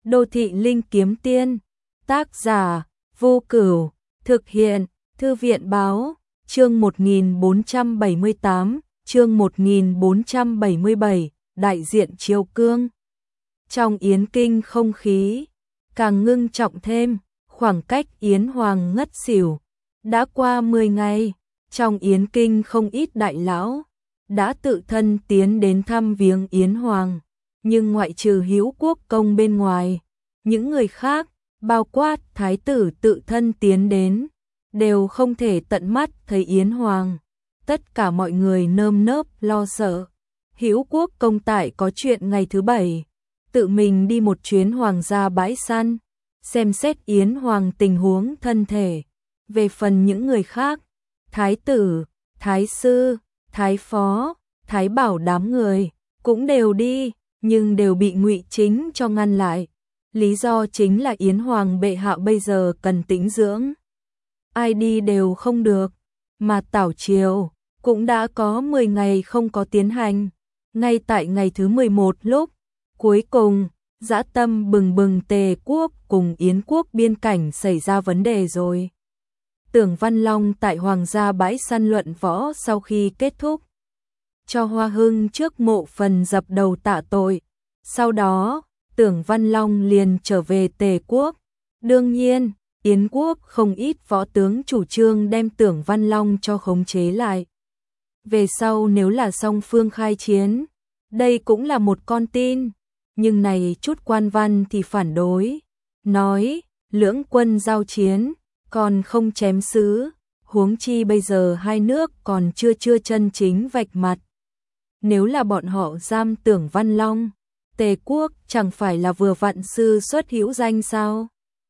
Đô thị linh kiếm tiên, tác giả, Vô Cửu, thực hiện, Thư viện báo, chương 1478, chương 1477, đại diện Triều Cương. Trong Yến Kinh không khí càng ngưng trọng thêm, khoảng cách Yến Hoàng ngất xỉu. Đã qua 10 ngày, trong Yến Kinh không ít đại lão đã tự thân tiến đến thăm viếng Yến Hoàng, nhưng ngoại trừ Hữu Quốc Công bên ngoài, những người khác, bao quát thái tử tự thân tiến đến, đều không thể tận mắt thấy Yến Hoàng. Tất cả mọi người nơm nớp lo sợ. Hữu Quốc Công tại có chuyện ngày thứ Bảy, tự mình đi một chuyến hoàng gia bãi săn, xem xét Yến Hoàng tình huống thân thể. Về phần những người khác, thái tử, thái sư, thái phó, thái bảo đám người cũng đều đi, nhưng đều bị Ngụy Chính cho ngăn lại. Lý do chính là Yến Hoàng bệ hạ bây giờ cần tĩnh dưỡng, ai đi đều không được, mà tảo triều cũng đã có 10 ngày không có tiến hành. Ngay tại ngày thứ 11 lúc cuối cùng, dã tâm bừng bừng Tề quốc cùng Yến quốc biên cảnh xảy ra vấn đề rồi. Tưởng Văn Long tại hoàng gia bãi săn luận võ sau khi kết thúc, cho Hoa Hưng trước mộ phần dập đầu tạ tội. Sau đó, Tưởng Văn Long liền trở về Tề quốc. Đương nhiên, Yến quốc không ít võ tướng chủ trương đem Tưởng Văn Long cho khống chế lại. Về sau nếu là song phương khai chiến, đây cũng là một con tin, nhưng này chút quan văn thì phản đối, nói lưỡng quân giao chiến, còn không chém sứ, huống chi bây giờ hai nước còn chưa chân chính vạch mặt. Nếu là bọn họ giam Tưởng Văn Long, Tề quốc chẳng phải là vừa vặn sư xuất hữu danh sao?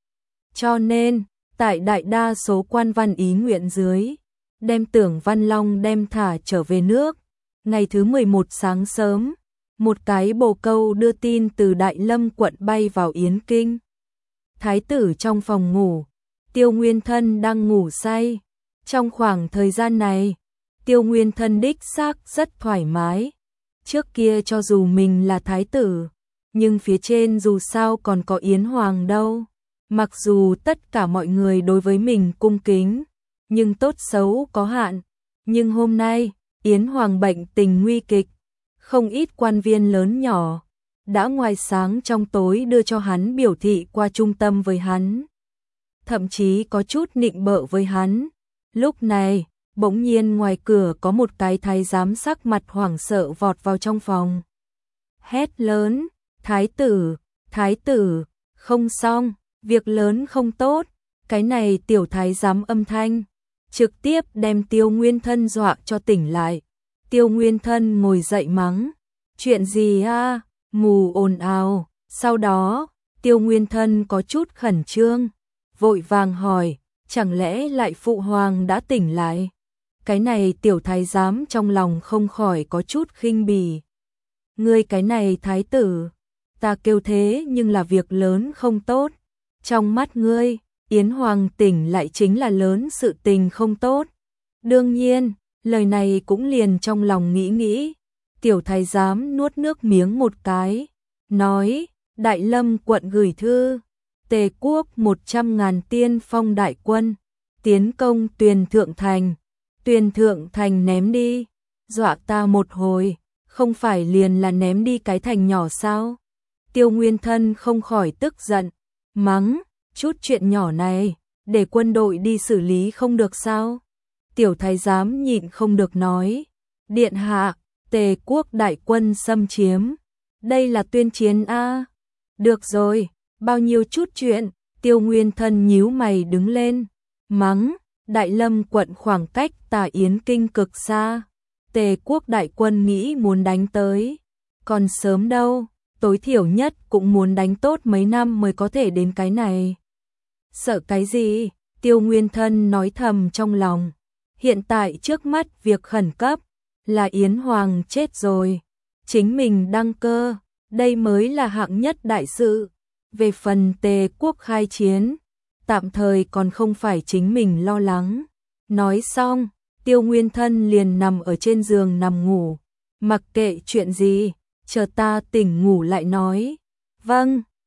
Cho nên, tại đại đa số quan văn ý nguyện dưới, đem Tưởng Văn Long đem thả trở về nước. Ngày thứ 11 sáng sớm, một cái bồ câu đưa tin từ Đại Lâm quận bay vào Yến Kinh. Thái tử trong phòng ngủ, Tiêu Nguyên Thân đang ngủ say. Trong khoảng thời gian này, Tiêu Nguyên Thân đích xác rất thoải mái. Trước kia cho dù mình là thái tử, nhưng phía trên dù sao còn có Yến Hoàng đâu. Mặc dù tất cả mọi người đối với mình cung kính, nhưng tốt xấu có hạn. Nhưng hôm nay, Yến Hoàng bệnh tình nguy kịch, không ít quan viên lớn nhỏ đã ngoài sáng trong tối đưa cho hắn biểu thị qua trung tâm với hắn, thậm chí có chút nịnh bợ với hắn. Lúc này, bỗng nhiên ngoài cửa có một cái thái giám sắc mặt hoảng sợ vọt vào trong phòng. Hét lớn, thái tử, không xong, việc lớn không tốt. Cái này tiểu thái giám âm thanh trực tiếp đem Tiêu Nguyên Thân dọa cho tỉnh lại. Tiêu Nguyên Thân ngồi dậy mắng, chuyện gì a, mù ồn ào. Sau đó, Tiêu Nguyên Thân có chút khẩn trương, vội vàng hỏi, chẳng lẽ lại phụ hoàng đã tỉnh lại? Cái này tiểu thái giám trong lòng không khỏi có chút khinh bỉ. Ngươi cái này thái tử, ta kêu thế nhưng là việc lớn không tốt. Trong mắt ngươi, Yến Hoàng tỉnh lại chính là lớn sự tình không tốt. Đương nhiên, lời này cũng liền trong lòng nghĩ. Tiểu thái giám nuốt nước miếng một cái, nói, Đại Lâm quận gửi thư, Tề quốc 100.000 tiên phong đại quân, tiến công Tuyền Thượng Thành. Tuyền Thượng Thành ném đi, dọa ta một hồi, không phải liền là ném đi cái thành nhỏ sao? Tiêu Nguyên Thân không khỏi tức giận, mắng, chút chuyện nhỏ này, để quân đội đi xử lý không được sao? Tiểu thái giám nhịn không được nói, điện hạ, Tề quốc đại quân xâm chiếm, đây là tuyên chiến a. Được rồi, bao nhiêu chút chuyện. Tiêu Nguyên Thân nhíu mày đứng lên, mắng, Đại Lâm quận khoảng cách Tả Yến Kinh cực xa, Tề quốc đại quân nghĩ muốn đánh tới, còn sớm đâu, tối thiểu nhất cũng muốn đánh tốt mấy năm mới có thể đến cái này. Sợ cái gì? Tiêu Nguyên Thân nói thầm trong lòng. Hiện tại trước mắt việc khẩn cấp là Yến Hoàng chết rồi, chính mình đăng cơ, đây mới là hạng nhất đại sự. Về phần Tề quốc khai chiến, tạm thời còn không phải chính mình lo lắng. Nói xong, Tiêu Nguyên Thân liền nằm ở trên giường nằm ngủ, mặc kệ chuyện gì, chờ ta tỉnh ngủ lại nói. Vâng,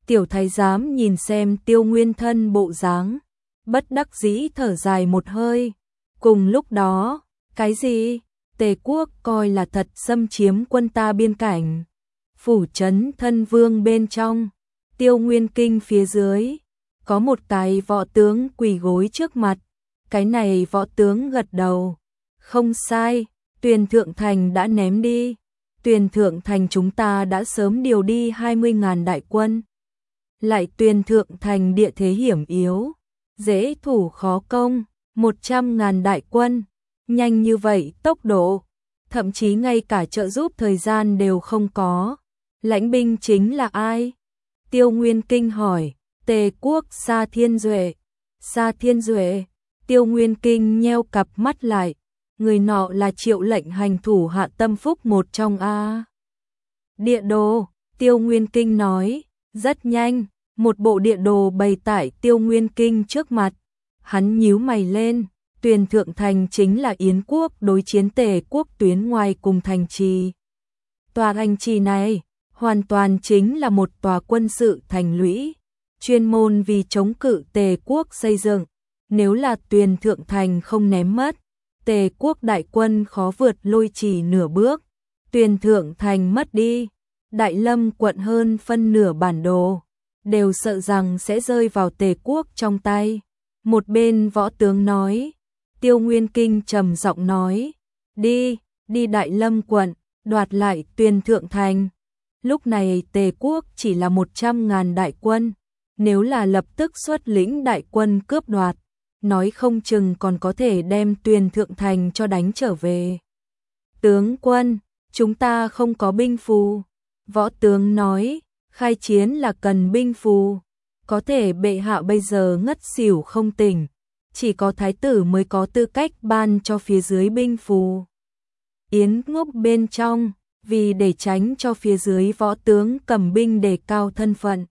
Tiểu thái giám nhìn xem Tiêu Nguyên Thân bộ dáng, bất đắc dĩ thở dài một hơi. Cùng lúc đó, cái gì? Tề quốc coi là thật xâm chiếm quân ta biên cảnh. Phủ trấn Thân Vương bên trong, Tiêu Nguyên Kinh phía dưới, có một cái võ tướng quỳ gối trước mặt. Cái này võ tướng gật đầu. Không sai, Tuyền Thượng Thành đã ném đi. Tuyền Thượng Thành chúng ta đã sớm điều đi 20.000 đại quân. Lại Tuyền Thượng Thành địa thế hiểm yếu, dễ thủ khó công, 100.000 đại quân. Nhanh như vậy tốc độ, thậm chí ngay cả trợ giúp thời gian đều không có. Lãnh binh chính là ai? Tiêu Nguyên Kinh hỏi. Tề quốc Sa Thiên Duệ. Sa Thiên Duệ. Tiêu Nguyên Kinh nheo cặp mắt lại. Người nọ là Triệu lệnh hành thủ hạ tâm phúc một trong A. Địa đồ, Tiêu Nguyên Kinh nói. Rất nhanh, một bộ địa đồ bày tại Tiêu Nguyên Kinh trước mặt. Hắn nhíu mày lên. Tuyền Thượng Thành chính là Yến quốc đối chiến Tề quốc tuyến ngoài cùng thành trì. Tòa thành trì này hoàn toàn chính là một tòa quân sự thành lũy, chuyên môn vì chống cự Tề quốc xây dựng. Nếu là Tuyền Thượng Thành không ném mất, Tề quốc đại quân khó vượt Lôi Trì nửa bước. Tuyền Thượng Thành mất đi, Đại Lâm quận hơn phân nửa bản đồ đều sợ rằng sẽ rơi vào Tề quốc trong tay. Một bên võ tướng nói. Tiêu Nguyên Kinh trầm giọng nói. Đi Đại Lâm quận, đoạt lại Tuyền Thượng Thành. Lúc này Tề quốc chỉ là 100.000 đại quân. Nếu là lập tức xuất lĩnh đại quân cướp đoạt, nói không chừng còn có thể đem Tuyền Thượng Thành cho đánh trở về. Tướng quân, chúng ta không có binh phù. Võ tướng nói, khai chiến là cần binh phù. Có thể bệ hạ bây giờ ngất xỉu không tỉnh. Chỉ có thái tử mới có tư cách ban cho phía dưới binh phù. Yến ngốc bên trong, vì để tránh cho phía dưới võ tướng cầm binh đề cao thân phận.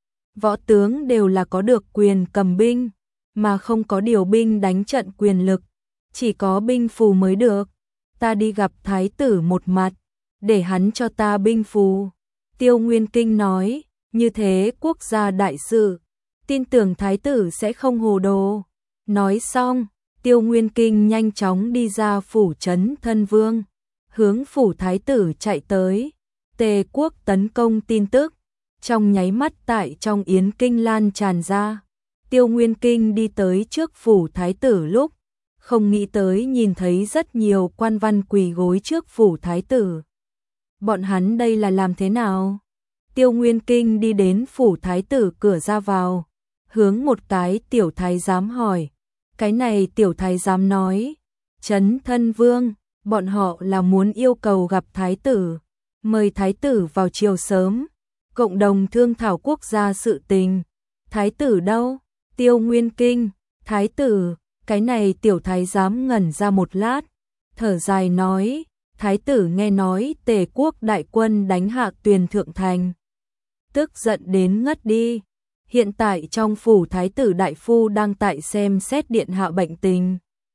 Võ tướng đều là có được quyền cầm binh, mà không có điều binh đánh trận quyền lực. Chỉ có binh phù mới được. Ta đi gặp thái tử một mặt, để hắn cho ta binh phù. Tiêu Nguyên Kinh nói, như thế quốc gia đại sự, tin tưởng thái tử sẽ không hồ đồ. Nói xong, Tiêu Nguyên Kinh nhanh chóng đi ra phủ trấn Thân Vương, hướng phủ thái tử chạy tới. Tề quốc tấn công tin tức, trong nháy mắt tại trong Yến Kinh lan tràn ra. Tiêu Nguyên Kinh đi tới trước phủ thái tử lúc, không nghĩ tới nhìn thấy rất nhiều quan văn quỳ gối trước phủ thái tử. Bọn hắn đây là làm thế nào? Tiêu Nguyên Kinh đi đến phủ thái tử cửa ra vào, hướng một cái tiểu thái giám hỏi. Cái này tiểu thái giám nói, Trấn Thân Vương, bọn họ là muốn yêu cầu gặp thái tử, mời thái tử vào chiều sớm, cộng đồng thương thảo quốc gia sự tình. Thái tử đâu? Tiêu Nguyên Kinh, thái tử. Cái này tiểu thái giám ngẩn ra một lát, thở dài nói, thái tử nghe nói Tề quốc đại quân đánh hạ Tuyền Thượng Thành, tức giận đến ngất đi. Hiện tại trong phủ thái tử đại phu đang tại xem xét điện hạ bệnh tình.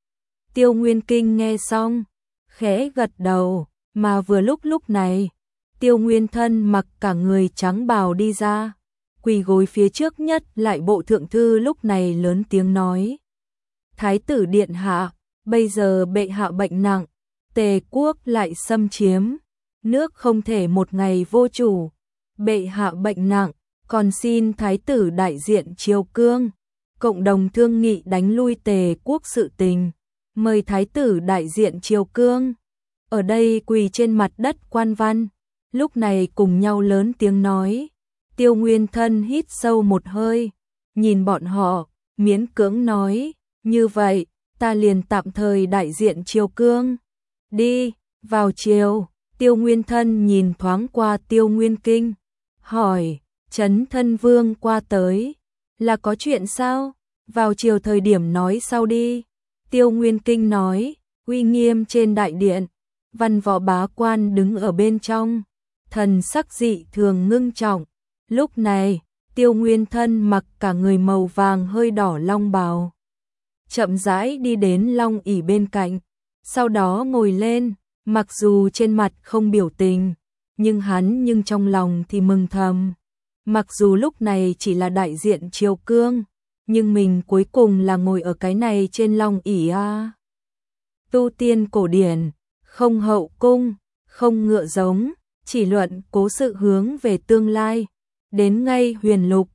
Tiêu Nguyên Kinh nghe xong, khẽ gật đầu, mà vừa lúc này, Tiêu Nguyên Thân mặc cả người trắng bào đi ra, quỳ gối phía trước nhất lại bộ thượng thư lúc này lớn tiếng nói. Thái tử điện hạ, bây giờ bệ hạ bệnh nặng, Tề quốc lại xâm chiếm, nước không thể một ngày vô chủ. Bệ hạ bệnh nặng, còn xin thái tử đại diện triều cương, cộng đồng thương nghị đánh lui Tề quốc sự tình, mời thái tử đại diện triều cương. Ở đây quỳ trên mặt đất quan văn, lúc này cùng nhau lớn tiếng nói. Tiêu Nguyên Thân hít sâu một hơi, nhìn bọn họ, miễn cưỡng nói, như vậy, ta liền tạm thời đại diện triều cương. Đi, vào triều. Tiêu Nguyên Thân nhìn thoáng qua Tiêu Nguyên Kinh, hỏi, Trấn Thân Vương qua tới, là có chuyện sao? Vào chiều thời điểm nói sau đi. Tiêu Nguyên Kinh nói, uy nghiêm trên đại điện, văn võ bá quan đứng ở bên trong, thần sắc dị thường ngưng trọng. Lúc này, Tiêu Nguyên Thân mặc cả người màu vàng hơi đỏ long bào, chậm rãi đi đến long ỷ bên cạnh, sau đó ngồi lên, mặc dù trên mặt không biểu tình, nhưng trong lòng thì mừng thầm. Mặc dù lúc này chỉ là đại diện triều cương, nhưng mình cuối cùng là ngồi ở cái này trên long ỷ a. Tu tiên cổ điển, không hậu cung, không ngựa giống, chỉ luận cố sự hướng về tương lai. Đến ngay huyền lục,